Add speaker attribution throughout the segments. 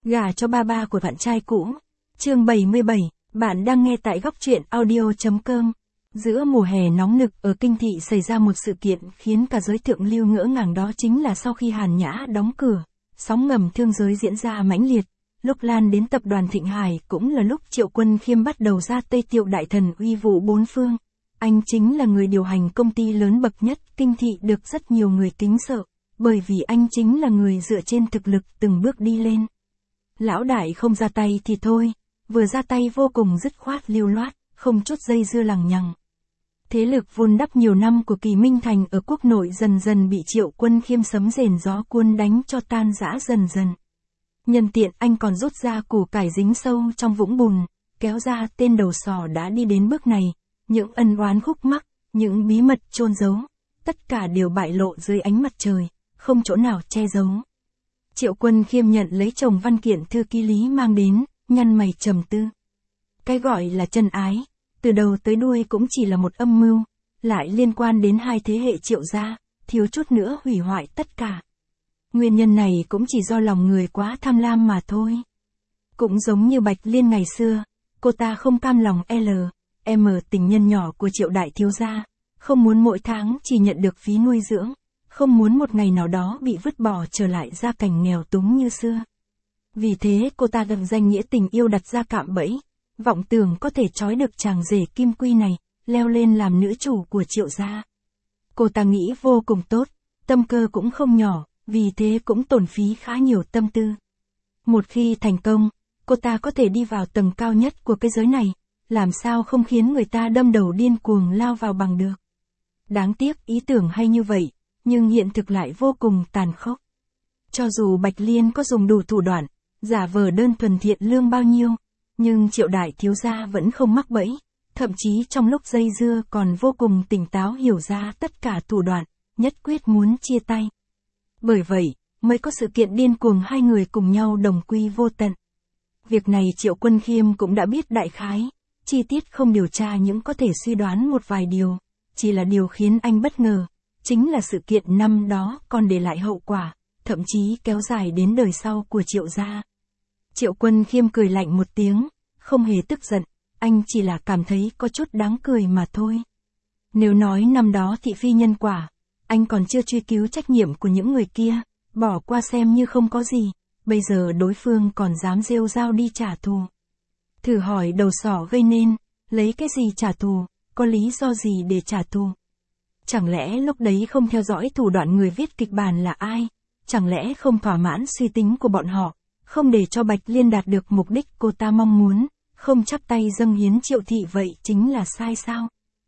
Speaker 1: Gả cho ba của bạn trai cũ. Chương 77, bạn đang nghe tại góc truyện audio.com. Giữa mùa hè nóng nực ở Kinh Thị xảy ra một sự kiện khiến cả giới thượng lưu ngỡ ngàng, đó chính là sau khi Hàn Nhã đóng cửa, sóng ngầm thương giới diễn ra mãnh liệt. Lúc lan đến tập đoàn Thịnh Hải cũng là lúc Triệu Quân Khiêm bắt đầu ra Tây Tiệu đại thần uy vũ bốn phương. Anh chính là người điều hành công ty lớn bậc nhất Kinh Thị, được rất nhiều người kính sợ, bởi vì anh chính là người dựa trên thực lực từng bước đi lên. Lão đại không ra tay thì thôi, vừa ra tay vô cùng dứt khoát lưu loát, không chút dây dưa lằng nhằng. Thế lực vun đắp nhiều năm của Kỳ Minh Thành ở quốc nội dần dần bị Triệu Quân Khiêm sấm rền gió cuốn đánh cho tan rã dần dần. Nhân tiện anh còn rút ra củ cải dính sâu trong vũng bùn, kéo ra tên đầu sỏ đã đi đến bước này, những ân oán khúc mắc, những bí mật chôn giấu, tất cả đều bại lộ dưới ánh mặt trời, không chỗ nào che giấu. Triệu Quân Khiêm nhận lấy chồng văn kiện thư ký Lý mang đến, nhăn mày trầm tư. Cái gọi là chân ái, từ đầu tới đuôi cũng chỉ là một âm mưu, lại liên quan đến hai thế hệ Triệu gia, thiếu chút nữa hủy hoại tất cả. Nguyên nhân này cũng chỉ do lòng người quá tham lam mà thôi. Cũng giống như Bạch Liên ngày xưa, cô ta không cam lòng M tình nhân nhỏ của Triệu đại thiếu gia, không muốn mỗi tháng chỉ nhận được phí nuôi dưỡng, không muốn một ngày nào đó bị vứt bỏ trở lại gia cảnh nghèo túng như xưa. Vì thế cô ta gầm danh nghĩa tình yêu đặt ra cạm bẫy, vọng tưởng có thể trói được chàng rể Kim Quy này, leo lên làm nữ chủ của Triệu gia. Cô ta nghĩ vô cùng tốt, tâm cơ cũng không nhỏ, vì thế cũng tổn phí khá nhiều tâm tư. Một khi thành công, cô ta có thể đi vào tầng cao nhất của cái giới này, làm sao không khiến người ta đâm đầu điên cuồng lao vào bằng được. Đáng tiếc ý tưởng hay như vậy, nhưng hiện thực lại vô cùng tàn khốc. Cho dù Bạch Liên có dùng đủ thủ đoạn, giả vờ đơn thuần thiện lương bao nhiêu, nhưng Triệu đại thiếu gia vẫn không mắc bẫy, thậm chí trong lúc dây dưa còn vô cùng tỉnh táo hiểu ra tất cả thủ đoạn, nhất quyết muốn chia tay. Bởi vậy, mới có sự kiện điên cuồng hai người cùng nhau đồng quy vô tận. Việc này Triệu Quân Khiêm cũng đã biết đại khái, chi tiết không điều tra những có thể suy đoán một vài điều, chỉ là điều khiến anh bất ngờ, chính là sự kiện năm đó còn để lại hậu quả, thậm chí kéo dài đến đời sau của Triệu gia. Triệu Quân Khiêm cười lạnh một tiếng, không hề tức giận, anh chỉ là cảm thấy có chút đáng cười mà thôi. Nếu nói năm đó thị phi nhân quả, anh còn chưa truy cứu trách nhiệm của những người kia, bỏ qua xem như không có gì, bây giờ đối phương còn dám rêu rao đi trả thù. Thử hỏi đầu sỏ gây nên, lấy cái gì trả thù, có lý do gì để trả thù? Chẳng lẽ lúc đấy không theo dõi thủ đoạn người viết kịch bản là ai? Chẳng lẽ không thỏa mãn suy tính của bọn họ, không để cho Bạch Liên đạt được mục đích cô ta mong muốn, không chắp tay dâng hiến Triệu thị, vậy chính là sai sao?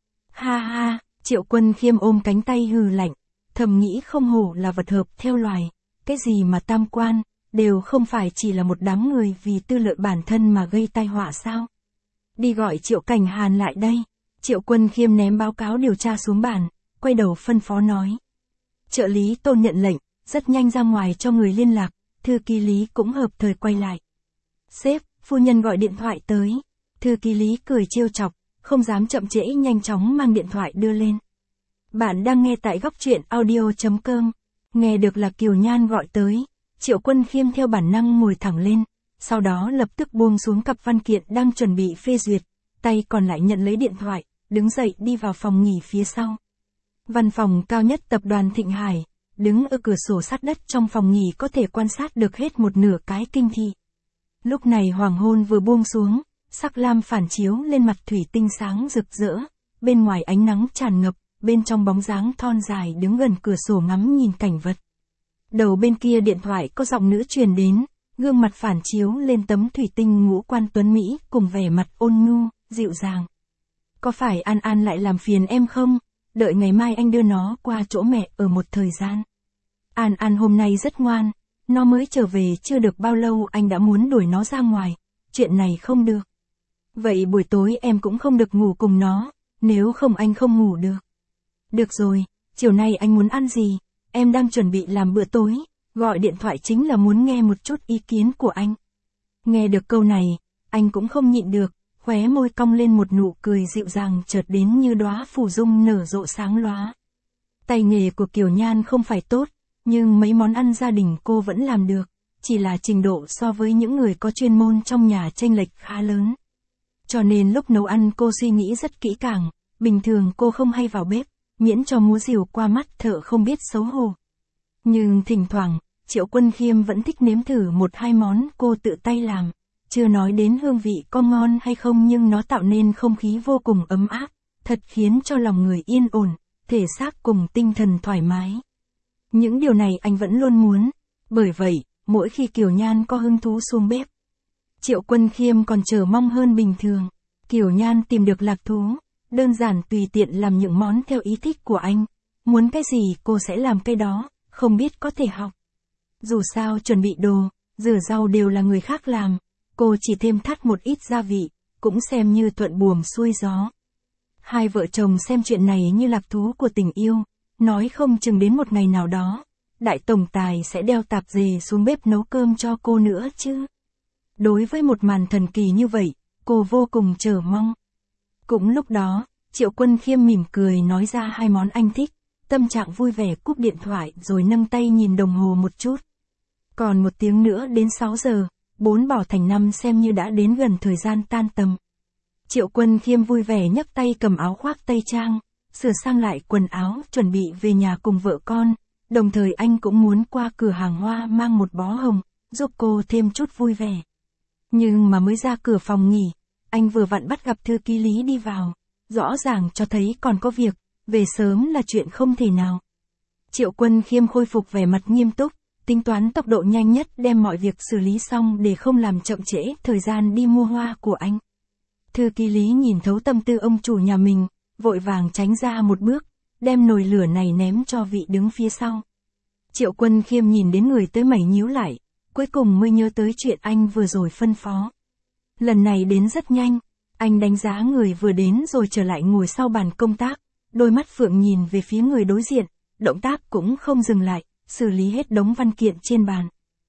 Speaker 1: Ha ha, Triệu Quân Khiêm ôm cánh tay hừ lạnh, thầm nghĩ không hổ là vật hợp theo loài, cái gì mà tam quan, đều không phải chỉ là một đám người vì tư lợi bản thân mà gây tai họa sao? Đi gọi Triệu Cảnh Hàn lại đây. Triệu Quân Khiêm ném báo cáo điều tra xuống bàn, quay đầu phân phó nói. Trợ lý Tôn nhận lệnh, rất nhanh ra ngoài cho người liên lạc, thư ký Lý cũng hợp thời quay lại. Sếp, phu nhân gọi điện thoại tới. Thư ký Lý cười trêu chọc, không dám chậm trễ nhanh chóng mang điện thoại đưa lên. Bạn đang nghe tại góc truyện audio.com. Nghe được là Kiều Nhan gọi tới, Triệu Quân Khiêm theo bản năng ngồi thẳng lên, sau đó lập tức buông xuống cặp văn kiện đang chuẩn bị phê duyệt, tay còn lại nhận lấy điện thoại, đứng dậy đi vào phòng nghỉ phía sau. Văn phòng cao nhất tập đoàn Thịnh Hải, đứng ở cửa sổ sát đất trong phòng nghỉ có thể quan sát được hết một nửa cái Kinh Thị. Lúc này hoàng hôn vừa buông xuống, sắc lam phản chiếu lên mặt thủy tinh sáng rực rỡ, bên ngoài ánh nắng tràn ngập, bên trong bóng dáng thon dài đứng gần cửa sổ ngắm nhìn cảnh vật. Đầu bên kia điện thoại có giọng nữ truyền đến, gương mặt phản chiếu lên tấm thủy tinh ngũ quan tuấn Mỹ cùng vẻ mặt ôn nhu, dịu dàng. Có phải An An lại làm phiền em không? Đợi ngày mai anh đưa nó qua chỗ mẹ ở một thời gian. An An hôm nay rất ngoan, nó mới trở về chưa được bao lâu anh đã muốn đuổi nó ra ngoài, chuyện này không được. Vậy buổi tối em cũng không được ngủ cùng nó, nếu không anh không ngủ được. Được rồi, chiều nay anh muốn ăn gì? Em đang chuẩn bị làm bữa tối, gọi điện thoại chính là muốn nghe một chút ý kiến của anh. Nghe được câu này, anh cũng không nhịn được, khóe môi cong lên một nụ cười dịu dàng chợt đến như đóa phù dung nở rộ sáng lóa. Tay nghề của Kiều Nhan không phải tốt, nhưng mấy món ăn gia đình cô vẫn làm được, chỉ là trình độ so với những người có chuyên môn trong nhà chênh lệch khá lớn. Cho nên lúc nấu ăn cô suy nghĩ rất kỹ càng, bình thường cô không hay vào bếp, miễn cho múa rìu qua mắt thợ không biết xấu hổ. Nhưng thỉnh thoảng, Triệu Quân Khiêm vẫn thích nếm thử một hai món cô tự tay làm, chưa nói đến hương vị có ngon hay không nhưng nó tạo nên không khí vô cùng ấm áp, thật khiến cho lòng người yên ổn, thể xác cùng tinh thần thoải mái. Những điều này anh vẫn luôn muốn, bởi vậy, mỗi khi Kiều Nhan có hứng thú xuống bếp, Triệu Quân Khiêm còn chờ mong hơn bình thường. Kiều Nhan tìm được lạc thú, đơn giản tùy tiện làm những món theo ý thích của anh, muốn cái gì cô sẽ làm cái đó, không biết có thể học. Dù sao chuẩn bị đồ, rửa rau đều là người khác làm, cô chỉ thêm thắt một ít gia vị, cũng xem như thuận buồm xuôi gió. Hai vợ chồng xem chuyện này như lạc thú của tình yêu, nói không chừng đến một ngày nào đó, đại tổng tài sẽ đeo tạp dề xuống bếp nấu cơm cho cô nữa chứ. Đối với một màn thần kỳ như vậy, cô vô cùng chờ mong. Cũng lúc đó, Triệu Quân Khiêm mỉm cười nói ra hai món anh thích, tâm trạng vui vẻ cúp điện thoại rồi nâng tay nhìn đồng hồ một chút. Còn 1 tiếng nữa đến 6 giờ, 4 bỏ thành 5 xem như đã đến gần thời gian tan tầm. Triệu Quân Khiêm vui vẻ nhấc tay cầm áo khoác tây trang, sửa sang lại quần áo chuẩn bị về nhà cùng vợ con, đồng thời anh cũng muốn qua cửa hàng hoa mang một bó hồng, giúp cô thêm chút vui vẻ. Nhưng mà mới ra cửa phòng nghỉ, anh vừa vặn bắt gặp thư ký Lý đi vào, rõ ràng cho thấy còn có việc, về sớm là chuyện không thể nào. Triệu Quân Khiêm khôi phục vẻ mặt nghiêm túc, tính toán tốc độ nhanh nhất đem mọi việc xử lý xong để không làm chậm trễ thời gian đi mua hoa của anh. Thư ký Lý nhìn thấu tâm tư ông chủ nhà mình, vội vàng tránh ra một bước, đem nồi lửa này ném cho vị đứng phía sau. Triệu Quân Khiêm nhìn đến người tới mày nhíu lại, cuối cùng mới nhớ tới chuyện anh vừa rồi phân phó. Lần này đến rất nhanh, anh đánh giá người vừa đến rồi trở lại ngồi sau bàn công tác, đôi mắt phượng nhìn về phía người đối diện, động tác cũng không dừng lại, xử lý hết đống văn kiện trên bàn.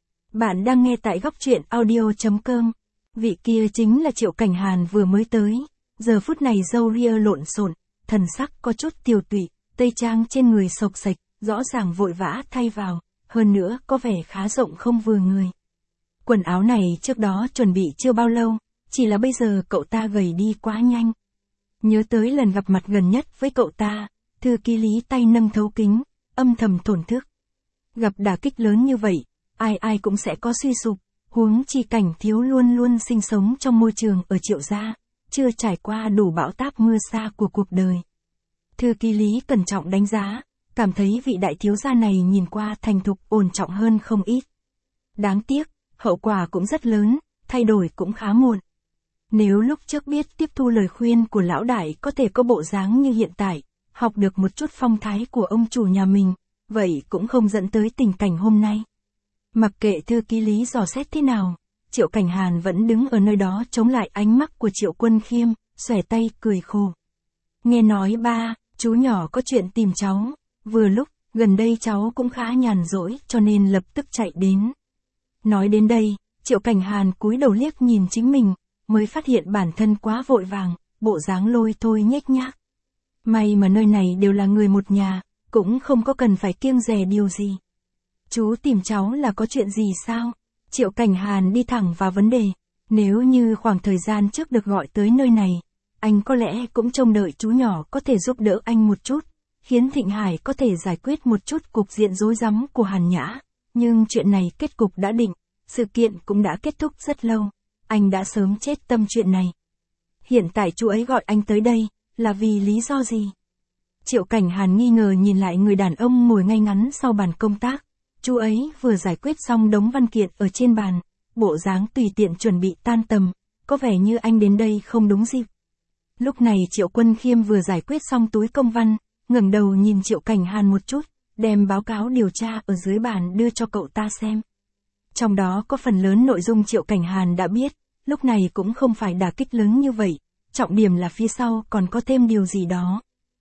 Speaker 1: Bạn đang nghe tại góc truyện audio.com. Vị kia chính là Triệu Cảnh Hàn vừa mới tới, giờ phút này râu ria lộn xộn, thần sắc có chút tiều tụy, tây trang trên người xộc xệch, rõ ràng vội vã thay vào, hơn nữa có vẻ khá rộng không vừa người. Quần áo này trước đó chuẩn bị chưa bao lâu, chỉ là bây giờ cậu ta gầy đi quá nhanh. Nhớ tới lần gặp mặt gần nhất với cậu ta, thư ký Lý tay nâng thấu kính, âm thầm thổn thức. Gặp đả kích lớn như vậy, ai ai cũng sẽ có suy sụp, huống chi Cảnh Thiếu luôn luôn sinh sống trong môi trường ở Triệu gia, chưa trải qua đủ bão táp mưa sa của cuộc đời. Thư ký Lý cẩn trọng đánh giá, cảm thấy vị đại thiếu gia này nhìn qua thành thục ổn trọng hơn không ít. Đáng tiếc, hậu quả cũng rất lớn, thay đổi cũng khá muộn. Nếu lúc trước biết tiếp thu lời khuyên của lão đại có thể có bộ dáng như hiện tại, học được một chút phong thái của ông chủ nhà mình, vậy cũng không dẫn tới tình cảnh hôm nay. Mặc kệ thư ký Lý dò xét thế nào, Triệu Cảnh Hàn vẫn đứng ở nơi đó chống lại ánh mắt của Triệu Quân Khiêm, xòe tay cười khổ. Nghe nói ba, chú nhỏ có chuyện tìm cháu, vừa lúc, gần đây cháu cũng khá nhàn rỗi cho nên lập tức chạy đến. Nói đến đây, Triệu Cảnh Hàn cúi đầu liếc nhìn chính mình, mới phát hiện bản thân quá vội vàng, bộ dáng lôi thôi nhếch nhác. May mà nơi này đều là người một nhà, cũng không có cần phải kiêng dè điều gì. Chú tìm cháu là có chuyện gì sao? Triệu Cảnh Hàn đi thẳng vào vấn đề. Nếu như khoảng thời gian trước được gọi tới nơi này, anh có lẽ cũng trông đợi chú nhỏ có thể giúp đỡ anh một chút, khiến Thịnh Hải có thể giải quyết một chút cục diện rối rắm của Hàn Nhã. Nhưng chuyện này kết cục đã định, sự kiện cũng đã kết thúc rất lâu, anh đã sớm chết tâm chuyện này. Hiện tại chú ấy gọi anh tới đây, là vì lý do gì? Triệu Cảnh Hàn nghi ngờ nhìn lại người đàn ông ngồi ngay ngắn sau bàn công tác. Chú ấy vừa giải quyết xong đống văn kiện ở trên bàn, bộ dáng tùy tiện chuẩn bị tan tầm, có vẻ như anh đến đây không đúng dịp. Lúc này Triệu Quân Khiêm vừa giải quyết xong túi công văn, ngẩng đầu nhìn Triệu Cảnh Hàn một chút, đem báo cáo điều tra ở dưới bàn đưa cho cậu ta xem. Trong đó có phần lớn nội dung Triệu Cảnh Hàn đã biết, lúc này cũng không phải đả kích lớn như vậy, trọng điểm là phía sau còn có thêm điều gì đó.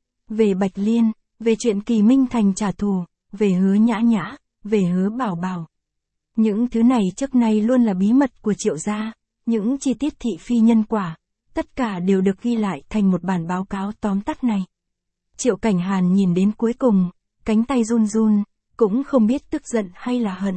Speaker 1: Về Bạch Liên, về chuyện Kỳ Minh Thành trả thù, về Hứa Nhã Nhã, về Hứa Bảo Bảo. Những thứ này trước nay luôn là bí mật của Triệu gia, những chi tiết thị phi nhân quả, tất cả đều được ghi lại thành một bản báo cáo tóm tắt này. Triệu Cảnh Hàn nhìn đến cuối cùng, cánh tay run run, cũng không biết tức giận hay là hận,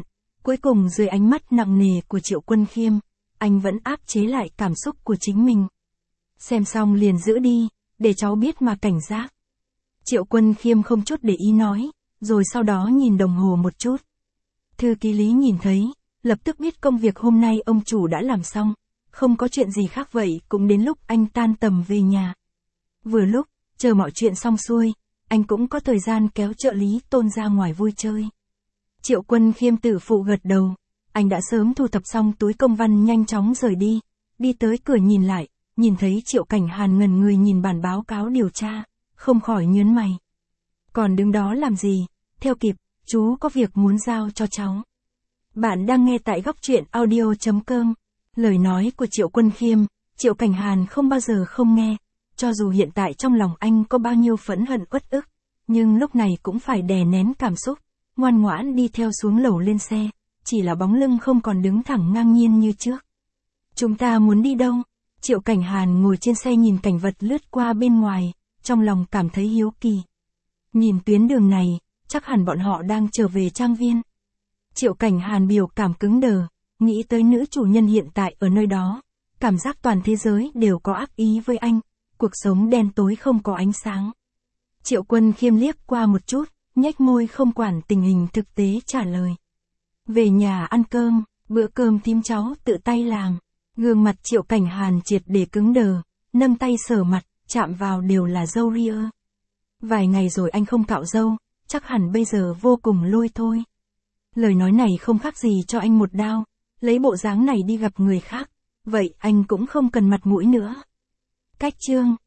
Speaker 1: Cuối cùng dưới ánh mắt nặng nề của Triệu Quân Khiêm, anh vẫn áp chế lại cảm xúc của chính mình. Xem xong liền giữ đi, để cháu biết mà cảnh giác. Triệu Quân Khiêm không chút để ý nói, rồi sau đó nhìn đồng hồ một chút. Thư ký Lý nhìn thấy, lập tức biết công việc hôm nay ông chủ đã làm xong, không có chuyện gì khác vậy cũng đến lúc anh tan tầm về nhà. Vừa lúc, chờ mọi chuyện xong xuôi, anh cũng có thời gian kéo trợ lý Tôn ra ngoài vui chơi. Triệu Quân Khiêm tự phụ gật đầu, anh đã sớm thu thập xong túi công văn nhanh chóng rời đi, đi tới cửa nhìn lại, nhìn thấy Triệu Cảnh Hàn ngẩn người nhìn bản báo cáo điều tra, không khỏi nhớn mày. Còn đứng đó làm gì, theo kịp, chú có việc muốn giao cho cháu. Bạn đang nghe tại góc truyện audio.com. Lời nói của Triệu Quân Khiêm, Triệu Cảnh Hàn không bao giờ không nghe, cho dù hiện tại trong lòng anh có bao nhiêu phẫn hận uất ức, nhưng lúc này cũng phải đè nén cảm xúc, ngoan ngoãn đi theo xuống lầu lên xe, chỉ là bóng lưng không còn đứng thẳng ngang nhiên như trước. Chúng ta muốn đi đâu? Triệu Cảnh Hàn ngồi trên xe nhìn cảnh vật lướt qua bên ngoài, trong lòng cảm thấy hiếu kỳ. Nhìn tuyến đường này, chắc hẳn bọn họ đang trở về trang viên. Triệu Cảnh Hàn biểu cảm cứng đờ, nghĩ tới nữ chủ nhân hiện tại ở nơi đó, cảm giác toàn thế giới đều có ác ý với anh, cuộc sống đen tối không có ánh sáng. Triệu Quân Khiêm liếc qua một chút, nhếch môi không quản tình hình thực tế trả lời. Về nhà ăn cơm, bữa cơm thím cháu tự tay làm. Gương mặt Triệu Cảnh Hàn triệt để cứng đờ, nâng tay sờ mặt, chạm vào đều là râu ria. Vài ngày rồi anh không cạo râu, chắc hẳn bây giờ vô cùng lôi thôi. Lời nói này không khác gì cho anh một đao, lấy bộ dáng này đi gặp người khác, vậy anh cũng không cần mặt mũi nữa. Cách chương